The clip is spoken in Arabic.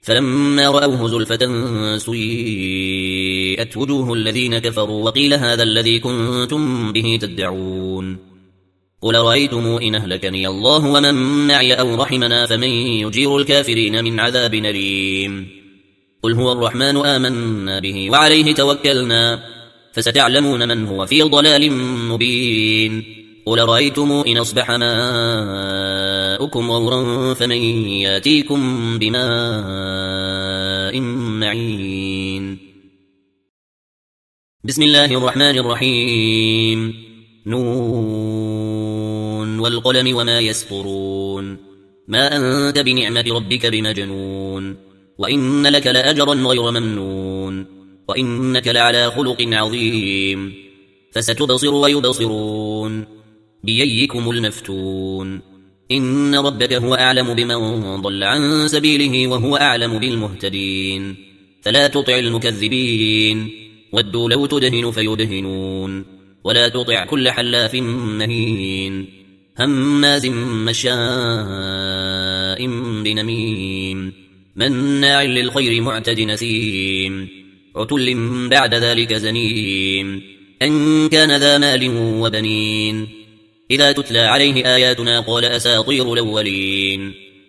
فلما رأوه زلفة سيئت وجوه الذين كفروا وقيل هذا الذي كنتم به تدعون قل رأيتم إن أهلكني الله ومن معي أو رحمنا فمن يجير الكافرين من عذاب أليم قل هو الرحمن آمنا به وعليه توكلنا فستعلمون من هو في ضلال مبين قل رأيتم إن أصبح ماؤكم غورا فمن ياتيكم بماء معين بسم الله الرحمن الرحيم نون والقلم وما يسطرون ما أنت بنعمة ربك بمجنون وإن لك لأجرا غير ممنون وإنك لعلى خلق عظيم فستبصر ويبصرون بأيكم المفتون إن ربك هو أعلم بمن ضل عن سبيله وهو أعلم بالمهتدين فلا تطع المكذبين ودوا لو تدهن فيدهنون ولا تطع كل حلاف مهين هماز مشاء بنميم مناع للخير معتد نسيم عتل بعد ذلك زنيم أن كان ذا مال وبنين إذا تتلى عليه آياتنا قال أساطير الأولين